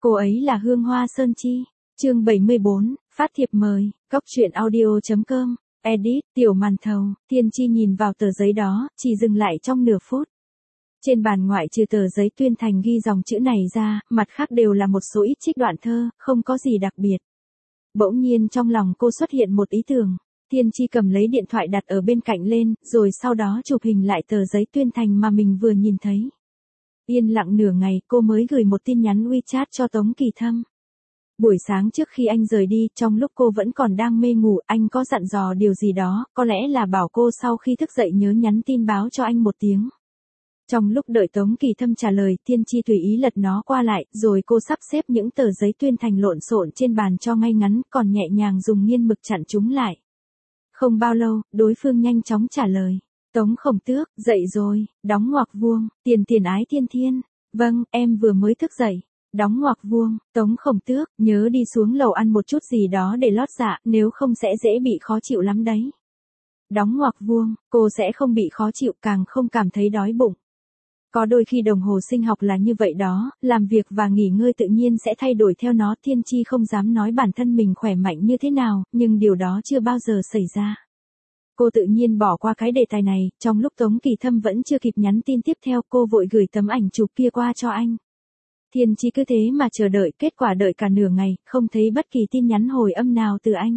Cô ấy là Hương Hoa Sơn Chi. Chương 74, phát thiệp mời, Cóc truyện audio.com, edit, Tiểu Màn Thầu. Thiên Chi nhìn vào tờ giấy đó, chỉ dừng lại trong nửa phút. Trên bàn ngoại trừ tờ giấy tuyên thành ghi dòng chữ này ra, mặt khác đều là một số ít trích đoạn thơ, không có gì đặc biệt. Bỗng nhiên trong lòng cô xuất hiện một ý tưởng. Thiên Chi cầm lấy điện thoại đặt ở bên cạnh lên, rồi sau đó chụp hình lại tờ giấy tuyên thành mà mình vừa nhìn thấy. Yên lặng nửa ngày cô mới gửi một tin nhắn WeChat cho Tống Kỳ Thâm. Buổi sáng trước khi anh rời đi, trong lúc cô vẫn còn đang mê ngủ, anh có dặn dò điều gì đó, có lẽ là bảo cô sau khi thức dậy nhớ nhắn tin báo cho anh một tiếng. Trong lúc đợi Tống Kỳ Thâm trả lời, Thiên Chi tùy ý lật nó qua lại, rồi cô sắp xếp những tờ giấy tuyên thành lộn xộn trên bàn cho ngay ngắn, còn nhẹ nhàng dùng nghiên mực chặn chúng lại. Không bao lâu, đối phương nhanh chóng trả lời. Tống Khổng Tước, dậy rồi, đóng ngoặc vuông, tiền ái thiên thiên. Vâng, em vừa mới thức dậy. Đóng ngoặc vuông, Tống Khổng Tước, nhớ đi xuống lầu ăn một chút gì đó để lót dạ, nếu không sẽ dễ bị khó chịu lắm đấy. Đóng ngoặc vuông, cô sẽ không bị khó chịu, càng không cảm thấy đói bụng. Có đôi khi đồng hồ sinh học là như vậy đó, làm việc và nghỉ ngơi tự nhiên sẽ thay đổi theo nó. Thiên Chi không dám nói bản thân mình khỏe mạnh như thế nào, nhưng điều đó chưa bao giờ xảy ra. Cô tự nhiên bỏ qua cái đề tài này, trong lúc Tống Kỳ Thâm vẫn chưa kịp nhắn tin tiếp theo, cô vội gửi tấm ảnh chụp kia qua cho anh. Thiên Chi cứ thế mà chờ đợi, kết quả đợi cả nửa ngày, không thấy bất kỳ tin nhắn hồi âm nào từ anh.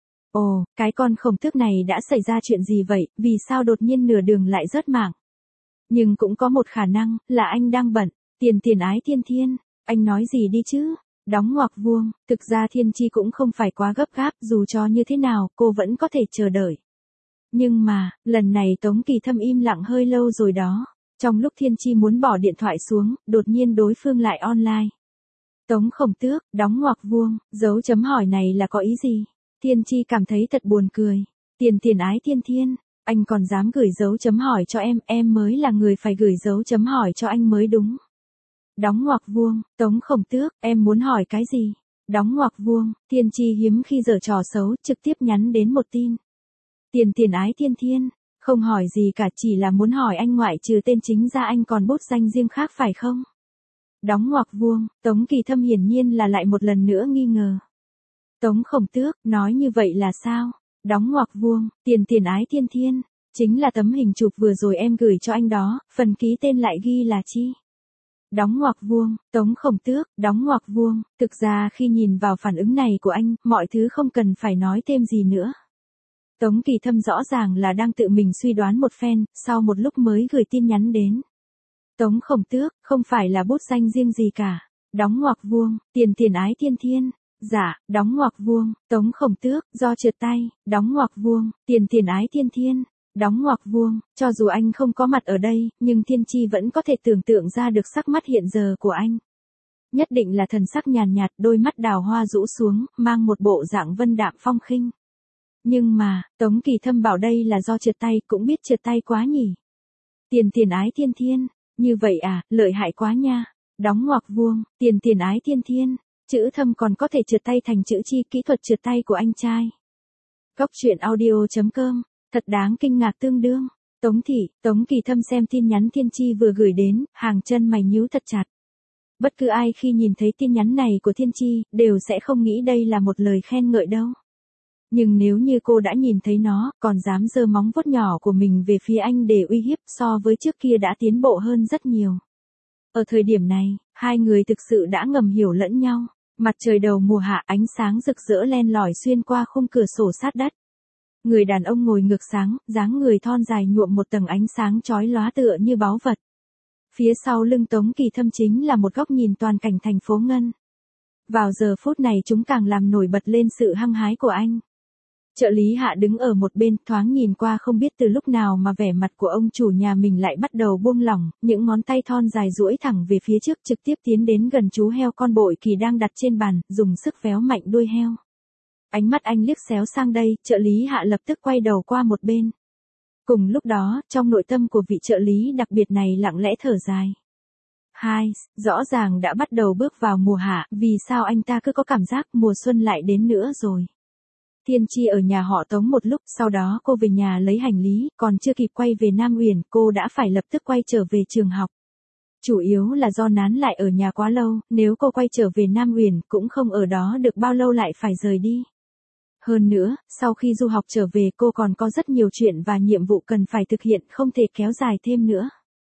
Ồ, cái con Khổng Tước này đã xảy ra chuyện gì vậy, vì sao đột nhiên nửa đường lại rớt mạng? Nhưng cũng có một khả năng, là anh đang bận. Tiền ái thiên thiên, anh nói gì đi chứ? Đóng ngoặc vuông, thực ra Thiên Chi cũng không phải quá gấp gáp, dù cho như thế nào, cô vẫn có thể chờ đợi. Nhưng mà, lần này Tống Kỳ Thâm im lặng hơi lâu rồi đó. Trong lúc Thiên Chi muốn bỏ điện thoại xuống, đột nhiên đối phương lại online. Tống Khổng Tước, đóng ngoặc vuông, dấu chấm hỏi này là có ý gì? Thiên Chi cảm thấy thật buồn cười. Tiền ái thiên thiên, anh còn dám gửi dấu chấm hỏi cho em mới là người phải gửi dấu chấm hỏi cho anh mới đúng. Đóng ngoặc vuông, Tống Khổng Tước, em muốn hỏi cái gì? Đóng ngoặc vuông, Thiên Chi hiếm khi giở trò xấu, trực tiếp nhắn đến một tin. Tiền ái thiên thiên, không hỏi gì cả, chỉ là muốn hỏi anh ngoại trừ tên chính ra anh còn bút danh riêng khác phải không? Đóng ngoặc vuông, Tống Kỳ Thâm hiển nhiên là lại một lần nữa nghi ngờ. Tống Khổng Tước, nói như vậy là sao? Đóng ngoặc vuông, tiền ái thiên thiên, chính là tấm hình chụp vừa rồi em gửi cho anh đó, phần ký tên lại ghi là Chi. Đóng ngoặc vuông, Tống Khổng Tước, đóng ngoặc vuông, thực ra khi nhìn vào phản ứng này của anh, mọi thứ không cần phải nói thêm gì nữa. Tống Kỳ Thâm rõ ràng là đang tự mình suy đoán một phen, sau một lúc mới gửi tin nhắn đến. Tống Khổng Tước, không phải là bút danh riêng gì cả. Đóng ngoặc vuông, tiền ái thiên thiên. Dạ, đóng ngoặc vuông, Tống Khổng Tước, do trượt tay, đóng ngoặc vuông, tiền ái thiên thiên. Đóng ngoặc vuông, cho dù anh không có mặt ở đây, nhưng Thiên Chi vẫn có thể tưởng tượng ra được sắc mắt hiện giờ của anh. Nhất định là thần sắc nhàn nhạt, đôi mắt đào hoa rũ xuống, mang một bộ dạng vân đạm phong khinh. Nhưng mà, Tống Kỳ Thâm bảo đây là do trượt tay, cũng biết trượt tay quá nhỉ. Tiền ái thiên thiên, như vậy à, lợi hại quá nha. Đóng ngoặc vuông, tiền ái thiên thiên, chữ Thâm còn có thể trượt tay thành chữ Chi, kỹ thuật trượt tay của anh trai. Cóc truyện audio.com, thật đáng kinh ngạc tương đương. Tống Kỳ Thâm xem tin nhắn Thiên Chi vừa gửi đến, hàng chân mày nhíu thật chặt. Bất cứ ai khi nhìn thấy tin nhắn này của Thiên Chi, đều sẽ không nghĩ đây là một lời khen ngợi đâu. Nhưng nếu như cô đã nhìn thấy nó, còn dám giơ móng vuốt nhỏ của mình về phía anh để uy hiếp, so với trước kia đã tiến bộ hơn rất nhiều. Ở thời điểm này, hai người thực sự đã ngầm hiểu lẫn nhau. Mặt trời đầu mùa hạ, ánh sáng rực rỡ len lỏi xuyên qua khung cửa sổ sát đất. Người đàn ông ngồi ngược sáng, dáng người thon dài nhuộm một tầng ánh sáng chói lóa tựa như báu vật. Phía sau lưng Tống Kỳ Thâm chính là một góc nhìn toàn cảnh thành phố Ngân. Vào giờ phút này chúng càng làm nổi bật lên sự hăng hái của anh. Trợ lý Hạ đứng ở một bên, thoáng nhìn qua không biết từ lúc nào mà vẻ mặt của ông chủ nhà mình lại bắt đầu buông lỏng, những ngón tay thon dài duỗi thẳng về phía trước, trực tiếp tiến đến gần chú heo con bội kỳ đang đặt trên bàn, dùng sức véo mạnh đuôi heo. Ánh mắt anh liếc xéo sang đây, trợ lý Hạ lập tức quay đầu qua một bên. Cùng lúc đó, trong nội tâm của vị trợ lý đặc biệt này lặng lẽ thở dài. Rõ ràng đã bắt đầu bước vào mùa hạ, vì sao anh ta cứ có cảm giác mùa xuân lại đến nữa rồi. Thiên Chi ở nhà họ Tống một lúc, sau đó cô về nhà lấy hành lý, còn chưa kịp quay về Nam Uyển, cô đã phải lập tức quay trở về trường học. Chủ yếu là do Nán lại ở nhà quá lâu, nếu cô quay trở về Nam Uyển cũng không ở đó được bao lâu lại phải rời đi. Hơn nữa, sau khi du học trở về cô còn có rất nhiều chuyện và nhiệm vụ cần phải thực hiện không thể kéo dài thêm nữa.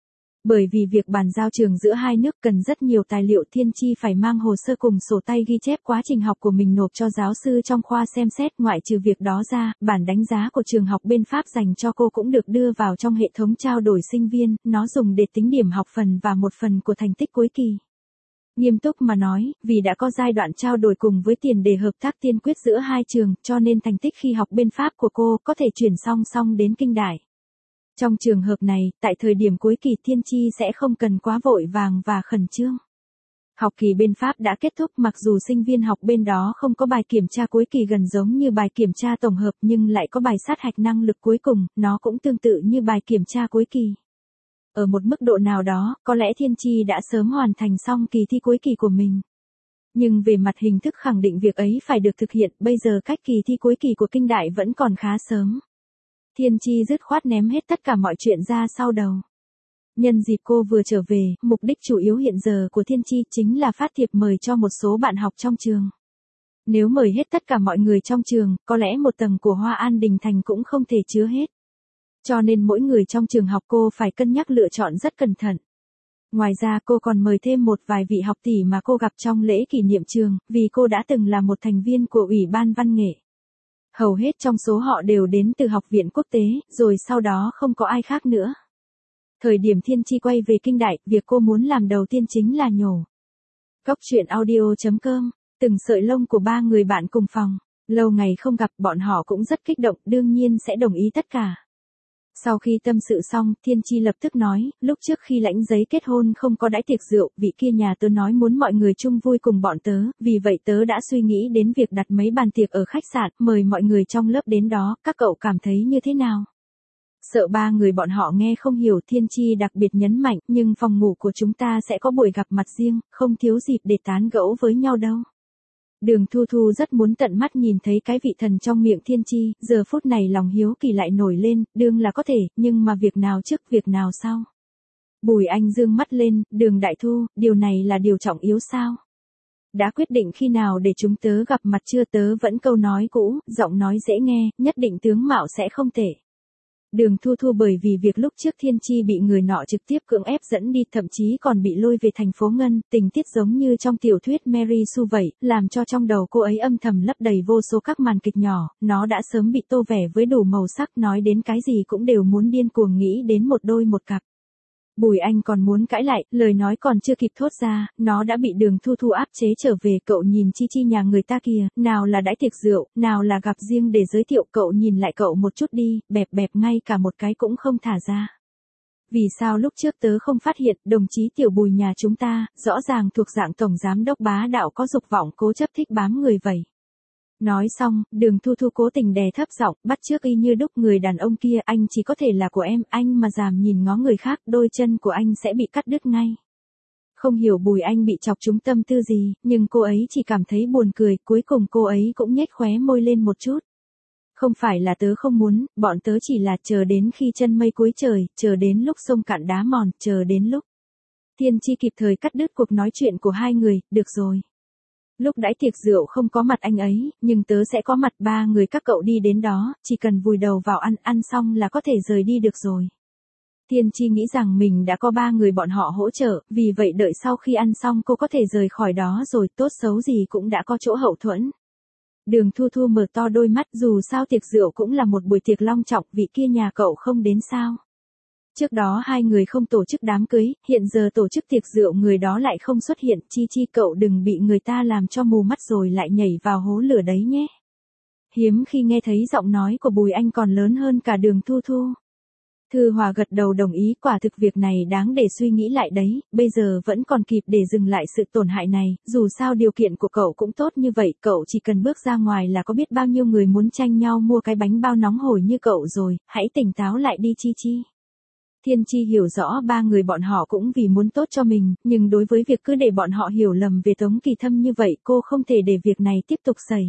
Bởi vì việc bàn giao trường giữa hai nước cần rất nhiều tài liệu Thiên Chi phải mang hồ sơ cùng sổ tay ghi chép quá trình học của mình nộp cho giáo sư trong khoa xem xét. Ngoại trừ việc đó ra, bản đánh giá của trường học bên Pháp dành cho cô cũng được đưa vào trong hệ thống trao đổi sinh viên, nó dùng để tính điểm học phần và một phần của thành tích cuối kỳ. Nghiêm túc mà nói, vì đã có giai đoạn trao đổi cùng với tiền đề hợp tác tiên quyết giữa hai trường, cho nên thành tích khi học bên Pháp của cô có thể chuyển song song đến Kinh Đại. Trong trường hợp này, tại thời điểm cuối kỳ Thiên Chi sẽ không cần quá vội vàng và khẩn trương. Học kỳ bên Pháp đã kết thúc, mặc dù sinh viên học bên đó không có bài kiểm tra cuối kỳ gần giống như bài kiểm tra tổng hợp nhưng lại có bài sát hạch năng lực cuối cùng, nó cũng tương tự như bài kiểm tra cuối kỳ. Ở một mức độ nào đó, có lẽ Thiên Chi đã sớm hoàn thành xong kỳ thi cuối kỳ của mình. Nhưng về mặt hình thức khẳng định việc ấy phải được thực hiện, bây giờ cách kỳ thi cuối kỳ của Kinh Đại vẫn còn khá sớm. Thiên Chi dứt khoát ném hết tất cả mọi chuyện ra sau đầu. Nhân dịp cô vừa trở về, mục đích chủ yếu hiện giờ của Thiên Chi chính là phát thiệp mời cho một số bạn học trong trường. Nếu mời hết tất cả mọi người trong trường, có lẽ một tầng của Hoa An Đình Thành cũng không thể chứa hết. Cho nên mỗi người trong trường học cô phải cân nhắc lựa chọn rất cẩn thận. Ngoài ra cô còn mời thêm một vài vị học tỷ mà cô gặp trong lễ kỷ niệm trường, vì cô đã từng là một thành viên của Ủy ban Văn nghệ. Hầu hết trong số họ đều đến từ học viện quốc tế, rồi sau đó không có ai khác nữa. Thời điểm Thiên Chi quay về Kinh Đại, việc cô muốn làm đầu tiên chính là nhổ. Cóc truyện audio.com, từng sợi lông của ba người bạn cùng phòng. Lâu ngày không gặp, bọn họ cũng rất kích động, đương nhiên sẽ đồng ý tất cả. Sau khi tâm sự xong, Thiên Chi lập tức nói, lúc trước khi lãnh giấy kết hôn không có đãi tiệc rượu, vị kia nhà tớ nói muốn mọi người chung vui cùng bọn tớ, vì vậy tớ đã suy nghĩ đến việc đặt mấy bàn tiệc ở khách sạn, mời mọi người trong lớp đến đó, các cậu cảm thấy như thế nào? Sợ ba người bọn họ nghe không hiểu, Thiên Chi đặc biệt nhấn mạnh, nhưng phòng ngủ của chúng ta sẽ có buổi gặp mặt riêng, không thiếu dịp để tán gẫu với nhau đâu. Đường Thu Thu rất muốn tận mắt nhìn thấy cái vị thần trong miệng Thiên Chi, giờ phút này lòng hiếu kỳ lại nổi lên, đương là có thể, nhưng mà việc nào trước việc nào sau. Bùi Anh dương mắt lên, Đường Đại Thu, điều này là điều trọng yếu sao? Đã quyết định khi nào để chúng tớ gặp mặt chưa? Tớ vẫn câu nói cũ, giọng nói dễ nghe, nhất định tướng mạo sẽ không tệ. Đường Thu Thu bởi vì việc lúc trước Thiên Chi bị người nọ trực tiếp cưỡng ép dẫn đi, thậm chí còn bị lôi về thành phố Ngân, tình tiết giống như trong tiểu thuyết Mary Sue vậy, làm cho trong đầu cô ấy âm thầm lấp đầy vô số các màn kịch nhỏ, nó đã sớm bị tô vẻ với đủ màu sắc, nói đến cái gì cũng đều muốn điên cuồng nghĩ đến một đôi một cặp. Bùi Anh còn muốn cãi lại, lời nói còn chưa kịp thốt ra, nó đã bị Đường Thu Thu áp chế trở về. Cậu nhìn Chi Chi nhà người ta kìa, nào là đãi tiệc rượu, nào là gặp riêng để giới thiệu, cậu nhìn lại cậu một chút đi, bẹp bẹp ngay cả một cái cũng không thả ra. Vì sao lúc trước tớ không phát hiện, đồng chí Tiểu Bùi nhà chúng ta, rõ ràng thuộc dạng tổng giám đốc bá đạo có dục vọng cố chấp thích bám người vậy. Nói xong, Đường Thu Thu cố tình đè thấp giọng, bắt chước y như đúc người đàn ông kia, anh chỉ có thể là của em, anh mà dám nhìn ngó người khác, đôi chân của anh sẽ bị cắt đứt ngay. Không hiểu Bùi Anh bị chọc trúng tâm tư gì, nhưng cô ấy chỉ cảm thấy buồn cười, cuối cùng cô ấy cũng nhếch khóe môi lên một chút. Không phải là tớ không muốn, bọn tớ chỉ là chờ đến khi chân mây cuối trời, chờ đến lúc sông cạn đá mòn, chờ đến lúc. Thiên Chi kịp thời cắt đứt cuộc nói chuyện của hai người, được rồi. Lúc đãi tiệc rượu không có mặt anh ấy, nhưng tớ sẽ có mặt, ba người các cậu đi đến đó, chỉ cần vùi đầu vào ăn xong là có thể rời đi được rồi. Thiên Chi nghĩ rằng mình đã có ba người bọn họ hỗ trợ, vì vậy đợi sau khi ăn xong cô có thể rời khỏi đó rồi, tốt xấu gì cũng đã có chỗ hậu thuẫn. Đường Thu Thu mở to đôi mắt, dù sao tiệc rượu cũng là một buổi tiệc long trọng, vị kia nhà cậu không đến sao? Trước đó hai người không tổ chức đám cưới, hiện giờ tổ chức tiệc rượu người đó lại không xuất hiện, Chi Chi cậu đừng bị người ta làm cho mù mắt rồi lại nhảy vào hố lửa đấy nhé. Hiếm khi nghe thấy giọng nói của Bùi Anh còn lớn hơn cả Đường Thu Thu. Thư Hòa gật đầu đồng ý, quả thực việc này đáng để suy nghĩ lại đấy, bây giờ vẫn còn kịp để dừng lại sự tổn hại này, dù sao điều kiện của cậu cũng tốt như vậy, cậu chỉ cần bước ra ngoài là có biết bao nhiêu người muốn tranh nhau mua cái bánh bao nóng hổi như cậu rồi, hãy tỉnh táo lại đi Chi Chi. Thiên Chi hiểu rõ ba người bọn họ cũng vì muốn tốt cho mình, nhưng đối với việc cứ để bọn họ hiểu lầm về Tống Kỳ Thâm như vậy, cô không thể để việc này tiếp tục xảy.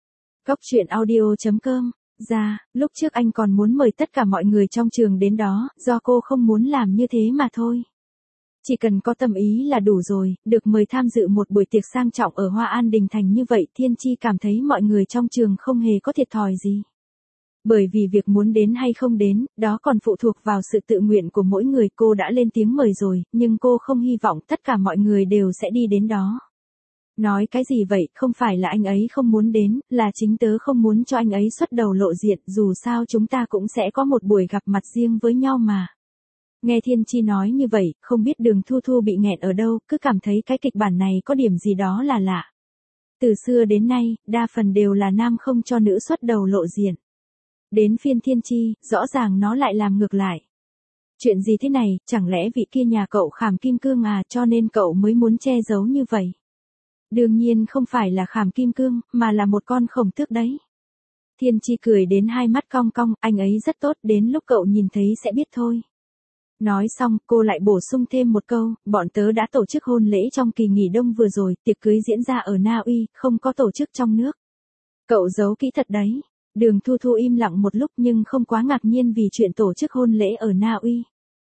Cóc truyện audio.com. Ra, lúc trước anh còn muốn mời tất cả mọi người trong trường đến đó, do cô không muốn làm như thế mà thôi. Chỉ cần có tâm ý là đủ rồi, được mời tham dự một buổi tiệc sang trọng ở Hoa An Đình Thành như vậy Thiên Chi cảm thấy mọi người trong trường không hề có thiệt thòi gì. Bởi vì việc muốn đến hay không đến, đó còn phụ thuộc vào sự tự nguyện của mỗi người. Cô đã lên tiếng mời rồi, nhưng cô không hy vọng tất cả mọi người đều sẽ đi đến đó. Nói cái gì vậy, không phải là anh ấy không muốn đến, là chính tớ không muốn cho anh ấy xuất đầu lộ diện, dù sao chúng ta cũng sẽ có một buổi gặp mặt riêng với nhau mà. Nghe Thiên Chi nói như vậy, không biết Đường Thu Thu bị nghẹn ở đâu, cứ cảm thấy cái kịch bản này có điểm gì đó là lạ. Từ xưa đến nay, đa phần đều là nam không cho nữ xuất đầu lộ diện. Đến phiên Thiên Chi, rõ ràng nó lại làm ngược lại. Chuyện gì thế này, chẳng lẽ vị kia nhà cậu khảm kim cương à, cho nên cậu mới muốn che giấu như vậy? Đương nhiên không phải là khảm kim cương, mà là một con khổng tước đấy. Thiên Chi cười đến hai mắt cong cong, anh ấy rất tốt, đến lúc cậu nhìn thấy sẽ biết thôi. Nói xong, cô lại bổ sung thêm một câu, bọn tớ đã tổ chức hôn lễ trong kỳ nghỉ đông vừa rồi, tiệc cưới diễn ra ở Na Uy, không có tổ chức trong nước. Cậu giấu kỹ thật đấy. Đường Thu Thu im lặng một lúc nhưng không quá ngạc nhiên vì chuyện tổ chức hôn lễ ở Na Uy.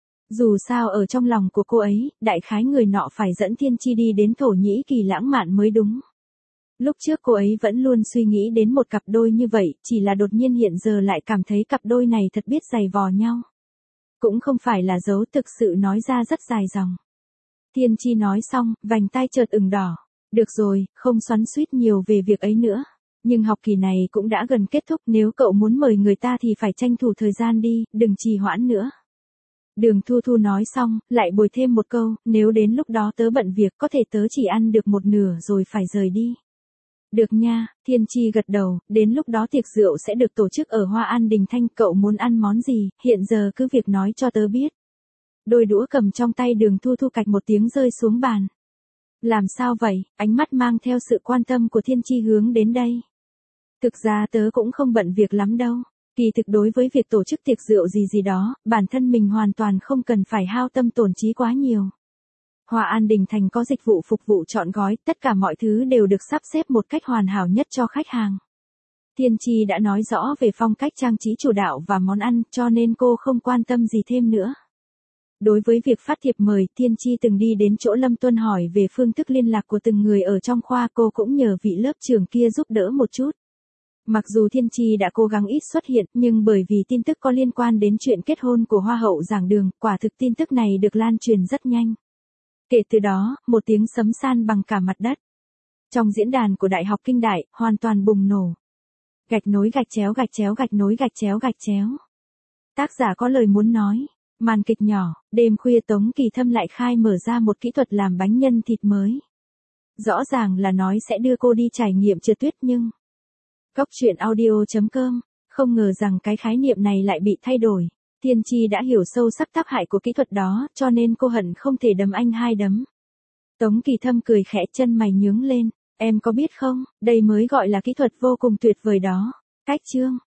Dù sao ở trong lòng của cô ấy, đại khái người nọ phải dẫn Thiên Chi đi đến Thổ Nhĩ Kỳ lãng mạn mới đúng. Lúc trước cô ấy vẫn luôn suy nghĩ đến một cặp đôi như vậy, chỉ là đột nhiên hiện giờ lại cảm thấy cặp đôi này thật biết giày vò nhau. Cũng không phải là giấu, thực sự nói ra rất dài dòng. Thiên Chi nói xong, vành tai chợt ửng đỏ. Được rồi, không xoắn xuýt nhiều về việc ấy nữa. Nhưng học kỳ này cũng đã gần kết thúc, nếu cậu muốn mời người ta thì phải tranh thủ thời gian đi, đừng trì hoãn nữa. Đường Thu Thu nói xong, lại bồi thêm một câu, nếu đến lúc đó tớ bận việc có thể tớ chỉ ăn được một nửa rồi phải rời đi. Được nha, Thiên Chi gật đầu, đến lúc đó tiệc rượu sẽ được tổ chức ở Hoa An Đình Thanh, cậu muốn ăn món gì, hiện giờ cứ việc nói cho tớ biết. Đôi đũa cầm trong tay Đường Thu Thu cạch một tiếng rơi xuống bàn. Làm sao vậy, ánh mắt mang theo sự quan tâm của Thiên Chi hướng đến đây. Thực ra tớ cũng không bận việc lắm đâu. Kỳ thực đối với việc tổ chức tiệc rượu gì gì đó, bản thân mình hoàn toàn không cần phải hao tâm tổn trí quá nhiều. Hoa An Đình Thành có dịch vụ phục vụ trọn gói, tất cả mọi thứ đều được sắp xếp một cách hoàn hảo nhất cho khách hàng. Thiên Chi đã nói rõ về phong cách trang trí chủ đạo và món ăn, cho nên cô không quan tâm gì thêm nữa. Đối với việc phát thiệp mời, Thiên Chi từng đi đến chỗ Lâm Tuân hỏi về phương thức liên lạc của từng người ở trong khoa, cô cũng nhờ vị lớp trưởng kia giúp đỡ một chút. Mặc dù Thiên Chi đã cố gắng ít xuất hiện, nhưng bởi vì tin tức có liên quan đến chuyện kết hôn của Hoa hậu Giảng Đường, quả thực tin tức này được lan truyền rất nhanh. Kể từ đó, một tiếng sấm san bằng cả mặt đất. Trong diễn đàn của Đại học Kinh Đại, hoàn toàn bùng nổ. Gạch nối gạch chéo gạch chéo gạch nối gạch chéo gạch chéo. Tác giả có lời muốn nói. Màn kịch nhỏ, đêm khuya Tống Kỳ Thâm lại khai mở ra một kỹ thuật làm bánh nhân thịt mới. Rõ ràng là nói sẽ đưa cô đi trải nghiệm trượt tuyết nhưng... Cóc truyện audio.com, không ngờ rằng cái khái niệm này lại bị thay đổi. Thiên Chi đã hiểu sâu sắc tác hại của kỹ thuật đó, cho nên cô hận không thể đấm anh hai đấm. Tống Kỳ Thâm cười khẽ, chân mày nhướng lên. Em có biết không, đây mới gọi là kỹ thuật vô cùng tuyệt vời đó. Cách chương.